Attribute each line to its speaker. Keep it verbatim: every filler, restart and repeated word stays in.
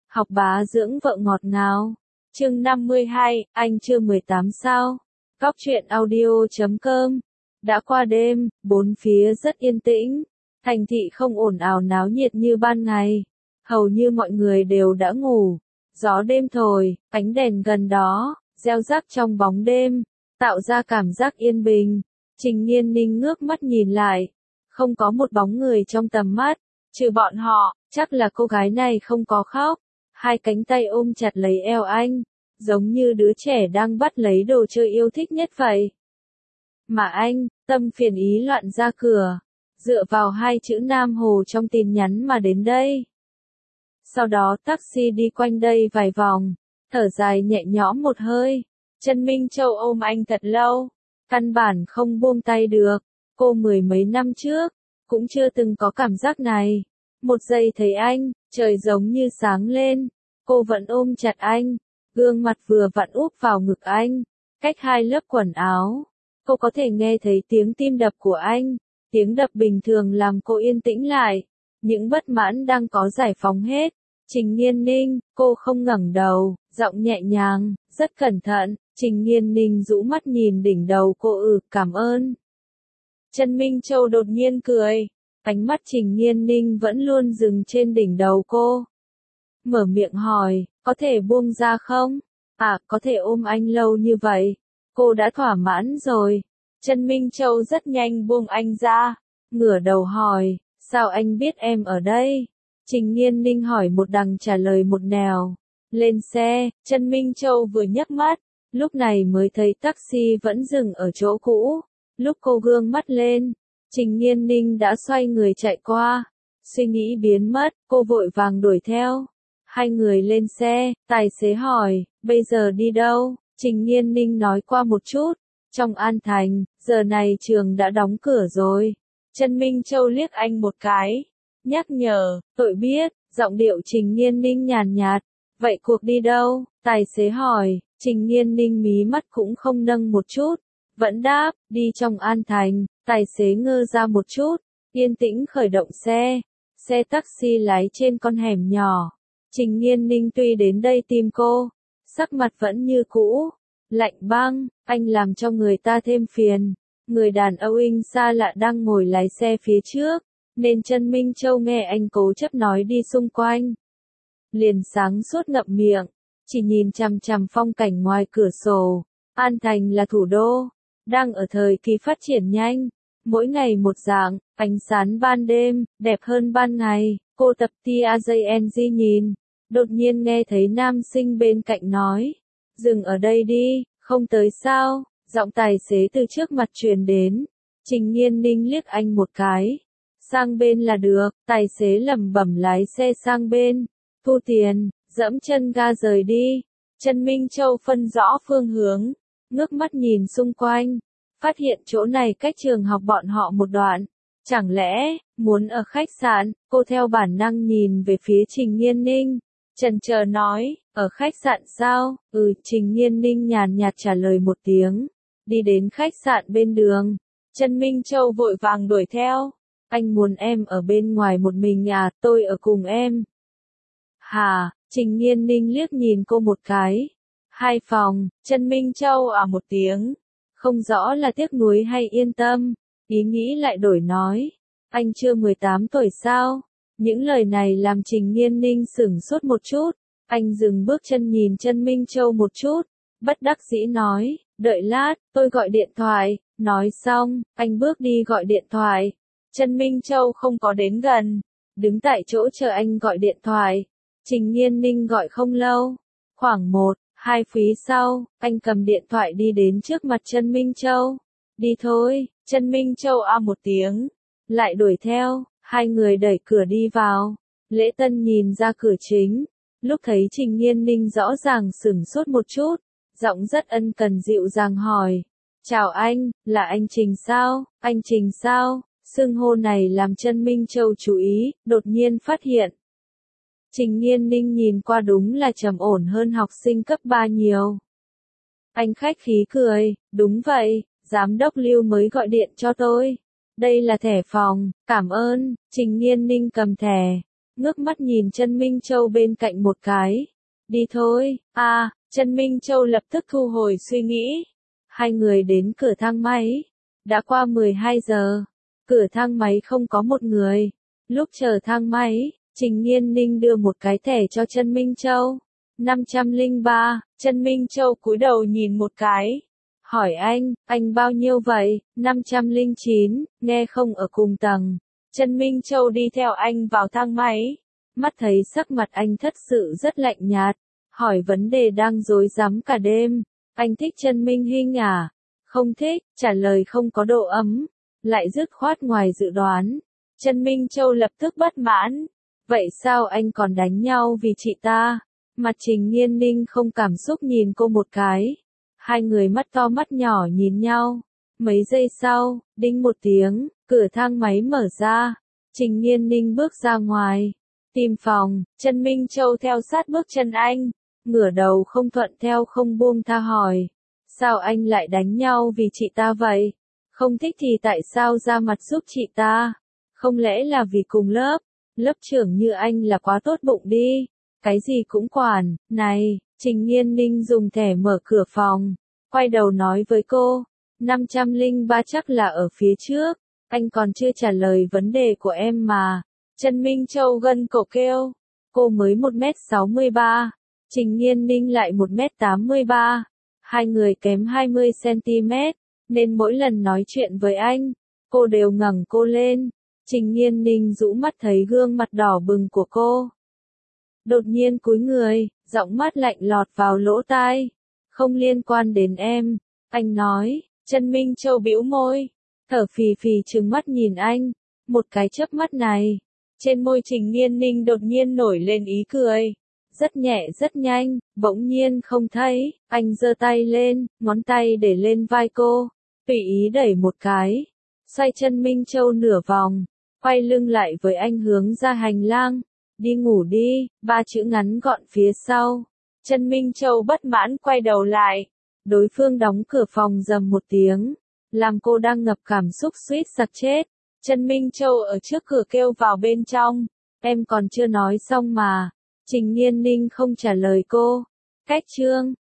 Speaker 1: Học bá dưỡng vợ ngọt ngào. Chương năm mươi hai, anh chưa mười tám sao? Góc truyện audio chấm com. Đã qua đêm, bốn phía rất yên tĩnh. Thành thị không ồn ào náo nhiệt như ban ngày. Hầu như mọi người đều đã ngủ. Gió đêm thổi, ánh đèn gần đó, reo rắc trong bóng đêm, tạo ra cảm giác yên bình. Trình Nhiên Ninh ngước mắt nhìn lại. Không có một bóng người trong tầm mắt. Trừ bọn họ, chắc là cô gái này không có khóc. Hai cánh tay ôm chặt lấy eo anh, giống như đứa trẻ đang bắt lấy đồ chơi yêu thích nhất vậy. Mà anh, tâm phiền ý loạn ra cửa, dựa vào hai chữ Nam Hồ trong tin nhắn mà đến đây. Sau đó taxi đi quanh đây vài vòng, thở dài nhẹ nhõm một hơi. Trần Minh Châu ôm anh thật lâu, căn bản không buông tay được. Cô mười mấy năm trước, cũng chưa từng có cảm giác này. Một giây thấy anh, trời giống như sáng lên. Cô vẫn ôm chặt anh, gương mặt vừa vặn úp vào ngực anh, cách hai lớp quần áo. Cô có thể nghe thấy tiếng tim đập của anh, tiếng đập bình thường làm cô yên tĩnh lại. Những bất mãn đang có giải phóng hết. Trình Nhiên Ninh, cô không ngẩng đầu, giọng nhẹ nhàng, rất cẩn thận. Trình Nhiên Ninh rũ mắt nhìn đỉnh đầu cô. Ừ, cảm ơn. Trần Minh Châu đột nhiên cười. Ánh mắt Trình Nhiên Ninh vẫn luôn dừng trên đỉnh đầu cô. Mở miệng hỏi, có thể buông ra không? À, có thể ôm anh lâu như vậy. Cô đã thỏa mãn rồi. Trần Minh Châu rất nhanh buông anh ra. Ngửa đầu hỏi, sao anh biết em ở đây? Trình Nhiên Ninh hỏi một đằng trả lời một nẻo. Lên xe, Trần Minh Châu vừa nhấc mắt. Lúc này mới thấy taxi vẫn dừng ở chỗ cũ. Lúc cô gương mắt lên, Trình Nhiên Ninh đã xoay người chạy qua. Suy nghĩ biến mất, cô vội vàng đuổi theo. Hai người lên xe, tài xế hỏi, bây giờ đi đâu? Trình Nhiên Ninh nói qua một chút. Trong An Thành, giờ này trường đã đóng cửa rồi. Trần Minh Châu liếc anh một cái. Nhắc nhở, tôi biết, giọng điệu Trình Nhiên Ninh nhàn nhạt. Vậy cuộc đi đâu? Tài xế hỏi. Trình Nhiên Ninh mí mắt cũng không nâng một chút. Vẫn đáp, đi trong An Thành. Tài xế ngơ ra một chút. Yên tĩnh khởi động xe. Xe taxi lái trên con hẻm nhỏ. Trình Nhiên Ninh tuy đến đây tìm cô, sắc mặt vẫn như cũ, lạnh băng. Anh làm cho người ta thêm phiền. Người đàn ông anh xa lạ đang ngồi lái xe phía trước, nên Trần Minh Châu nghe anh cố chấp nói đi xung quanh. Liền sáng suốt ngậm miệng, chỉ nhìn chằm chằm phong cảnh ngoài cửa sổ. An Thành là thủ đô, đang ở thời kỳ phát triển nhanh. Mỗi ngày một dạng, ánh sáng ban đêm, đẹp hơn ban ngày. Cô tập TAJNG nhìn, đột nhiên nghe thấy nam sinh bên cạnh nói. Dừng ở đây đi, không tới sao? Giọng tài xế từ trước mặt truyền đến. Trình Nhiên Ninh liếc anh một cái. Sang bên là được, tài xế lẩm bẩm lái xe sang bên. Thu tiền, dẫm chân ga rời đi. Trần Minh Châu phân rõ phương hướng, ngước mắt nhìn xung quanh. Phát hiện chỗ này cách trường học bọn họ một đoạn. Chẳng lẽ, muốn ở khách sạn? Cô theo bản năng nhìn về phía Trình Nhiên Ninh. Chần chờ nói, ở khách sạn sao? Ừ, Trình Nhiên Ninh nhàn nhạt trả lời một tiếng. Đi đến khách sạn bên đường. Trần Minh Châu vội vàng đuổi theo. Anh muốn em ở bên ngoài một mình à? Tôi ở cùng em. Hà, Trình Nhiên Ninh liếc nhìn cô một cái. Hai phòng, Trần Minh Châu à một tiếng. Không rõ là tiếc nuối hay yên tâm. Ý nghĩ lại đổi nói. Anh chưa mười tám tuổi sao? Những lời này làm Trình Nhiên Ninh sửng sốt một chút. Anh dừng bước chân nhìn Trần Minh Châu một chút. Bất đắc dĩ nói, đợi lát, tôi gọi điện thoại. Nói xong, anh bước đi gọi điện thoại. Trần Minh Châu không có đến gần. Đứng tại chỗ chờ anh gọi điện thoại. Trình Nhiên Ninh gọi không lâu. Khoảng một, hai phút sau, anh cầm điện thoại đi đến trước mặt Trần Minh Châu. Đi thôi, Trần Minh Châu a một tiếng. Lại đuổi theo, hai người đẩy cửa đi vào. Lễ Tân nhìn ra cửa chính. Lúc thấy Trình Nhiên Ninh rõ ràng sửng sốt một chút. Giọng rất ân cần dịu dàng hỏi. Chào anh, là anh Trình sao? Anh Trình sao? Xưng hô này làm Trần Minh Châu chú ý, đột nhiên phát hiện. Trình Nhiên Ninh nhìn qua đúng là trầm ổn hơn học sinh cấp ba nhiều. Anh khách khí cười, đúng vậy, giám đốc Lưu mới gọi điện cho tôi. Đây là thẻ phòng, cảm ơn. Trình Nhiên Ninh cầm thẻ, ngước mắt nhìn Trần Minh Châu bên cạnh một cái. Đi thôi, à, Trần Minh Châu lập tức thu hồi suy nghĩ. Hai người đến cửa thang máy. Đã qua mười hai giờ. Cửa thang máy không có một người. Lúc chờ thang máy, Trình Nghiên Ninh đưa một cái thẻ cho Trần Minh Châu. năm trăm lẻ ba, Trần Minh Châu cúi đầu nhìn một cái. Hỏi anh, anh bao nhiêu vậy? năm trăm lẻ chín, nghe không ở cùng tầng. Trần Minh Châu đi theo anh vào thang máy. Mắt thấy sắc mặt anh thật sự rất lạnh nhạt. Hỏi vấn đề đang rối rắm cả đêm. Anh thích Trần Minh Hinh à? Không thích, trả lời không có độ ấm. Lại dứt khoát ngoài dự đoán. Trần Minh Châu lập tức bất mãn. Vậy sao anh còn đánh nhau vì chị ta? Mặt Trình Nghiên Ninh không cảm xúc nhìn cô một cái. Hai người mắt to mắt nhỏ nhìn nhau. Mấy giây sau, đinh một tiếng, cửa thang máy mở ra. Trình Nghiên Ninh bước ra ngoài. Tìm phòng, Trần Minh Châu theo sát bước chân anh. Ngửa đầu không thuận theo không buông tha hỏi. Sao anh lại đánh nhau vì chị ta vậy? Không thích thì tại sao ra mặt giúp chị ta? Không lẽ là vì cùng lớp? Lớp trưởng như anh là quá tốt bụng đi. Cái gì cũng quản, này, Trình Nghiên Ninh dùng thẻ mở cửa phòng. Quay đầu nói với cô, năm trăm lẻ ba chắc là ở phía trước. Anh còn chưa trả lời vấn đề của em mà. Trần Minh Châu gân cổ kêu. Cô mới một mét sáu mươi ba. Trình Nghiên Ninh lại một mét tám mươi ba. Hai người kém hai mươi xăng ti mét. Nên mỗi lần nói chuyện với anh, cô đều ngẩng cô lên. Trình Nghiên Ninh rũ mắt thấy gương mặt đỏ bừng của cô. Đột nhiên cúi người, giọng mát lạnh lọt vào lỗ tai. Không liên quan đến em, anh nói. Trần Minh Châu bĩu môi, thở phì phì trừng mắt nhìn anh. Một cái chớp mắt này, trên môi Trình Nghiên Ninh đột nhiên nổi lên ý cười. Rất nhẹ rất nhanh, bỗng nhiên không thấy, anh giơ tay lên, ngón tay để lên vai cô, tùy ý đẩy một cái. Xoay Trần Minh Châu nửa vòng, quay lưng lại với anh hướng ra hành lang. Đi ngủ đi, ba chữ ngắn gọn phía sau. Trần Minh Châu bất mãn quay đầu lại. Đối phương đóng cửa phòng rầm một tiếng. Làm cô đang ngập cảm xúc suýt sặc chết. Trần Minh Châu ở trước cửa kêu vào bên trong. Em còn chưa nói xong mà. Trình Nghiên Ninh không trả lời cô. Cách chương.